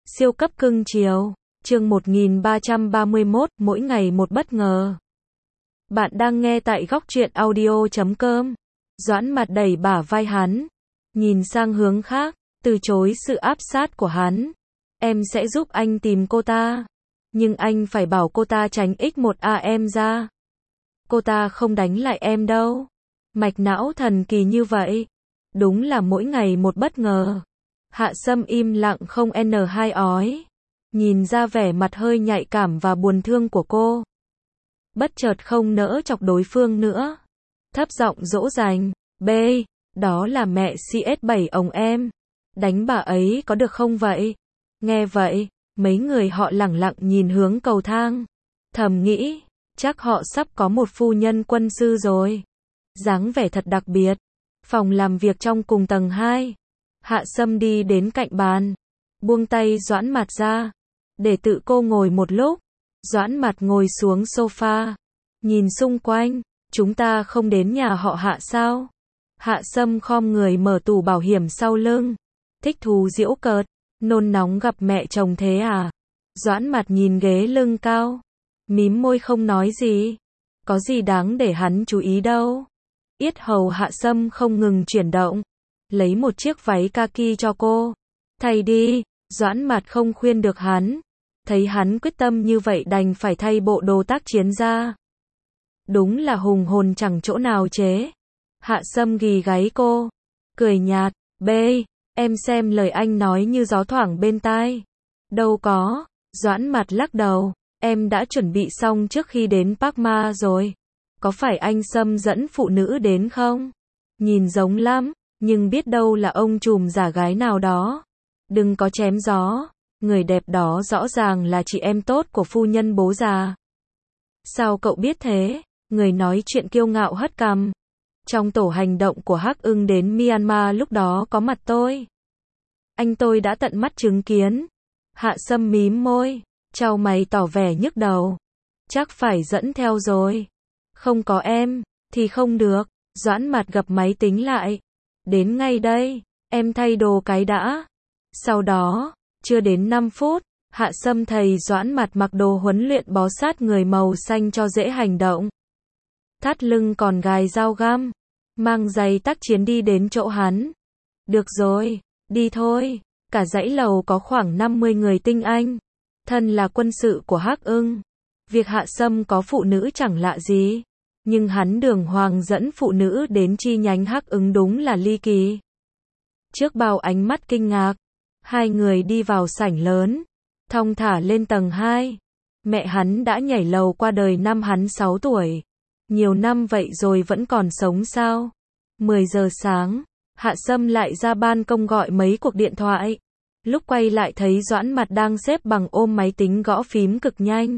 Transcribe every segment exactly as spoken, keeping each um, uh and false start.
Siêu cấp cưng chiều. Chương một nghìn ba trăm ba mươi mốt, mỗi ngày một bất ngờ. Bạn đang nghe tại góc truyện audio chấm com. Doãn mặt đẩy bả vai hắn, nhìn sang hướng khác, từ chối sự áp sát của hắn. Em sẽ giúp anh tìm cô ta, nhưng anh phải bảo cô ta tránh x một a em ra. Cô ta không đánh lại em đâu. Mạch não thần kỳ như vậy. Đúng là mỗi ngày một bất ngờ. Hạ Sâm im lặng không n hai ói, nhìn ra vẻ mặt hơi nhạy cảm và buồn thương của cô. Bất chợt không nỡ chọc đối phương nữa, thấp giọng dỗ dành, B, đó là mẹ xê ét bảy ổng em, đánh bà ấy có được không vậy? Nghe vậy, mấy người họ lẳng lặng nhìn hướng cầu thang, thầm nghĩ, chắc họ sắp có một phu nhân quân sư rồi. Dáng vẻ thật đặc biệt. Phòng làm việc trong cùng tầng hai. Hạ Sâm đi đến cạnh bàn, buông tay Doãn Mạt ra, để tự cô ngồi một lúc. Doãn Mạt ngồi xuống sofa, nhìn xung quanh, chúng ta không đến nhà họ Hạ sao? Hạ Sâm khom người mở tủ bảo hiểm sau lưng, thích thú giễu cợt, nôn nóng gặp mẹ chồng thế à? Doãn Mạt nhìn ghế lưng cao, mím môi không nói gì, có gì đáng để hắn chú ý đâu. Yết hầu Hạ Sâm không ngừng chuyển động, lấy một chiếc váy kaki cho cô, thay đi. Doãn Mạt không khuyên được hắn, thấy hắn quyết tâm như vậy đành phải thay bộ đồ tác chiến ra. Đúng là hùng hồn chẳng chỗ nào chế. Hạ Sâm ghì gáy cô, cười nhạt, B, em xem lời anh nói như gió thoảng bên tai. Đâu có. Doãn Mạt lắc đầu, em đã chuẩn bị xong trước khi đến Park Ma rồi. Có phải anh Sâm dẫn phụ nữ đến không? Nhìn giống lắm, nhưng biết đâu là ông trùm giả gái nào đó. Đừng có chém gió, người đẹp đó rõ ràng là chị em tốt của phu nhân bố già. Sao cậu biết thế? Người nói chuyện kiêu ngạo hất cằm. Trong tổ hành động của Hắc Ưng đến Myanmar lúc đó có mặt tôi. Anh tôi đã tận mắt chứng kiến. Hạ Sâm mím môi, chau mày tỏ vẻ nhức đầu. Chắc phải dẫn theo rồi. Không có em, thì không được. Doãn Mạt gập máy tính lại. Đến ngay đây, em thay đồ cái đã. Sau đó, chưa đến năm phút, Hạ Sâm thầy Doãn Mạt mặc đồ huấn luyện bó sát người màu xanh cho dễ hành động. Thắt lưng còn gài dao găm, mang giày tác chiến đi đến chỗ hắn. Được rồi, đi thôi. Cả dãy lầu có khoảng năm mươi người tinh anh. Thân là quân sự của Hắc Ưng. Việc Hạ Sâm có phụ nữ chẳng lạ gì. Nhưng hắn đường hoàng dẫn phụ nữ đến chi nhánh Hắc Ưng đúng là ly kỳ. Trước bao ánh mắt kinh ngạc, hai người đi vào sảnh lớn, thong thả lên tầng hai. Mẹ hắn đã nhảy lầu qua đời năm hắn sáu tuổi. Nhiều năm vậy rồi vẫn còn sống sao? mười giờ sáng, Hạ Sâm lại ra ban công gọi mấy cuộc điện thoại. Lúc quay lại thấy Doãn Mạt đang xếp bằng ôm máy tính gõ phím cực nhanh.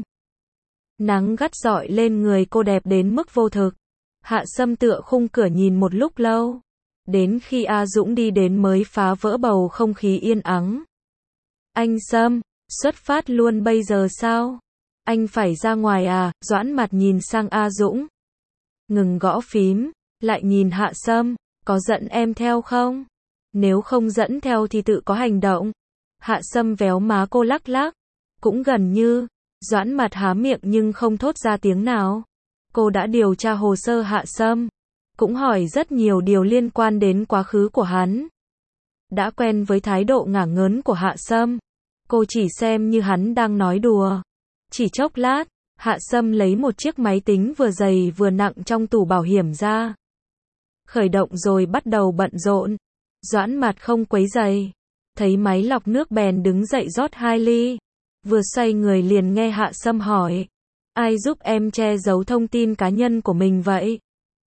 Nắng gắt rọi lên người cô đẹp đến mức vô thực. Hạ Sâm tựa khung cửa nhìn một lúc lâu. Đến khi A Dũng đi đến mới phá vỡ bầu không khí yên ắng. Anh Sâm, xuất phát luôn bây giờ sao? Anh phải ra ngoài à? Doãn Mạt nhìn sang A Dũng. Ngừng gõ phím, lại nhìn Hạ Sâm, có dẫn em theo không? Nếu không dẫn theo thì tự có hành động. Hạ Sâm véo má cô lắc lắc. Cũng gần như. Doãn Mạt há miệng nhưng không thốt ra tiếng nào. Cô đã điều tra hồ sơ Hạ Sâm, cũng hỏi rất nhiều điều liên quan đến quá khứ của hắn. Đã quen với thái độ ngả ngớn của Hạ Sâm, cô chỉ xem như hắn đang nói đùa. Chỉ chốc lát, Hạ Sâm lấy một chiếc máy tính vừa dày vừa nặng trong tủ bảo hiểm ra. Khởi động rồi bắt đầu bận rộn. Doãn Mạt không quấy rầy, thấy máy lọc nước bèn đứng dậy rót hai ly. Vừa xoay người liền nghe Hạ Sâm hỏi, ai giúp em che giấu thông tin cá nhân của mình vậy?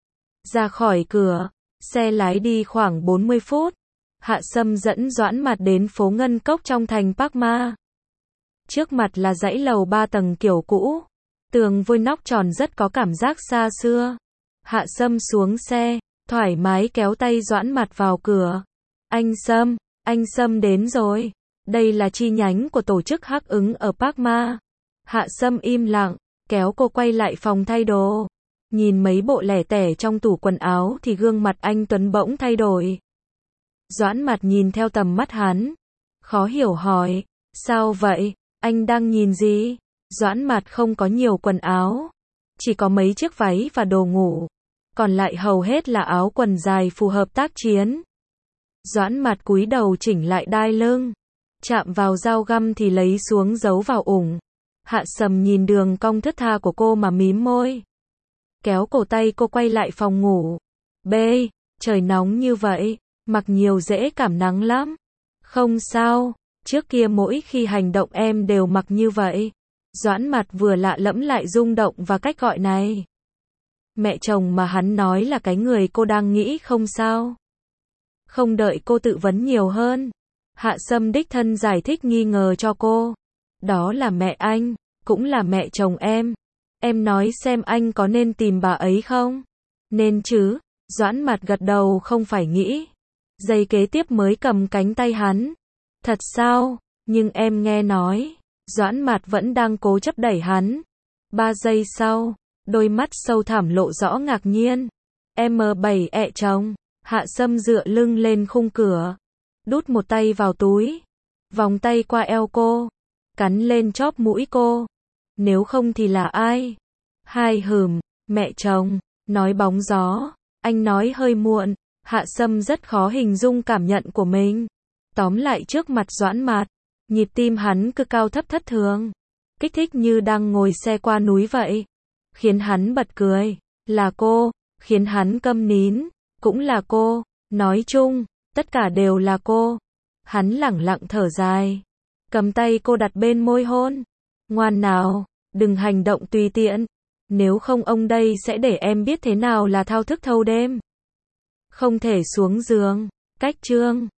Ra khỏi cửa, xe lái đi khoảng bốn mươi phút. Hạ Sâm dẫn Doãn Mạt đến phố Ngân Cốc trong thành Park Ma. Trước mặt là dãy lầu ba tầng kiểu cũ, tường vôi nóc tròn rất có cảm giác xa xưa. Hạ Sâm xuống xe, thoải mái kéo tay Doãn Mạt vào cửa. Anh Sâm, anh Sâm đến rồi. Đây là chi nhánh của tổ chức Hắc Ưng ở Park Ma. Hạ Sâm im lặng, kéo cô quay lại phòng thay đồ. Nhìn mấy bộ lẻ tẻ trong tủ quần áo thì gương mặt anh Tuấn bỗng thay đổi. Doãn Mạt nhìn theo tầm mắt hắn, khó hiểu hỏi, Sao vậy? Anh đang nhìn gì? Doãn Mạt không có nhiều quần áo. Chỉ có mấy chiếc váy và đồ ngủ. Còn lại hầu hết là áo quần dài phù hợp tác chiến. Doãn Mạt cúi đầu chỉnh lại đai lưng. Chạm vào dao găm thì lấy xuống giấu vào ủng. Hạ Sầm nhìn đường cong thướt tha của cô mà mím môi. Kéo cổ tay cô quay lại phòng ngủ. B, trời nóng như vậy, mặc nhiều dễ cảm nắng lắm. Không sao, trước kia mỗi khi hành động em đều mặc như vậy. Doãn Mạt vừa lạ lẫm lại rung động và cách gọi này. Mẹ chồng mà hắn nói là cái người cô đang nghĩ không sao. Không đợi cô tự vấn nhiều hơn, Hạ Sâm đích thân giải thích nghi ngờ cho cô. Đó là mẹ anh, cũng là mẹ chồng em. Em nói xem anh có nên tìm bà ấy không? Nên chứ, Doãn Mạt gật đầu không phải nghĩ. Giây kế tiếp mới cầm cánh tay hắn. Thật sao? Nhưng em nghe nói. Doãn Mạt vẫn đang cố chấp đẩy hắn. Ba giây sau, đôi mắt sâu thẳm lộ rõ ngạc nhiên. em bảy ẹ chồng. Hạ Sâm dựa lưng lên khung cửa. Đút một tay vào túi. Vòng tay qua eo cô. Cắn lên chóp mũi cô. Nếu không thì là ai? Hai hừm, mẹ chồng. Nói bóng gió. Anh nói hơi muộn. Hạ Sâm rất khó hình dung cảm nhận của mình. Tóm lại trước mặt Doãn Mạt, nhịp tim hắn cứ cao thấp thất thường. Kích thích như đang ngồi xe qua núi vậy. Khiến hắn bật cười. Là cô. Khiến hắn câm nín. Cũng là cô. Nói chung, tất cả đều là cô. Hắn lẳng lặng thở dài. Cầm tay cô đặt bên môi hôn. Ngoan nào, đừng hành động tùy tiện. Nếu không ông đây sẽ để em biết thế nào là thao thức thâu đêm. Không thể xuống giường. Cách chương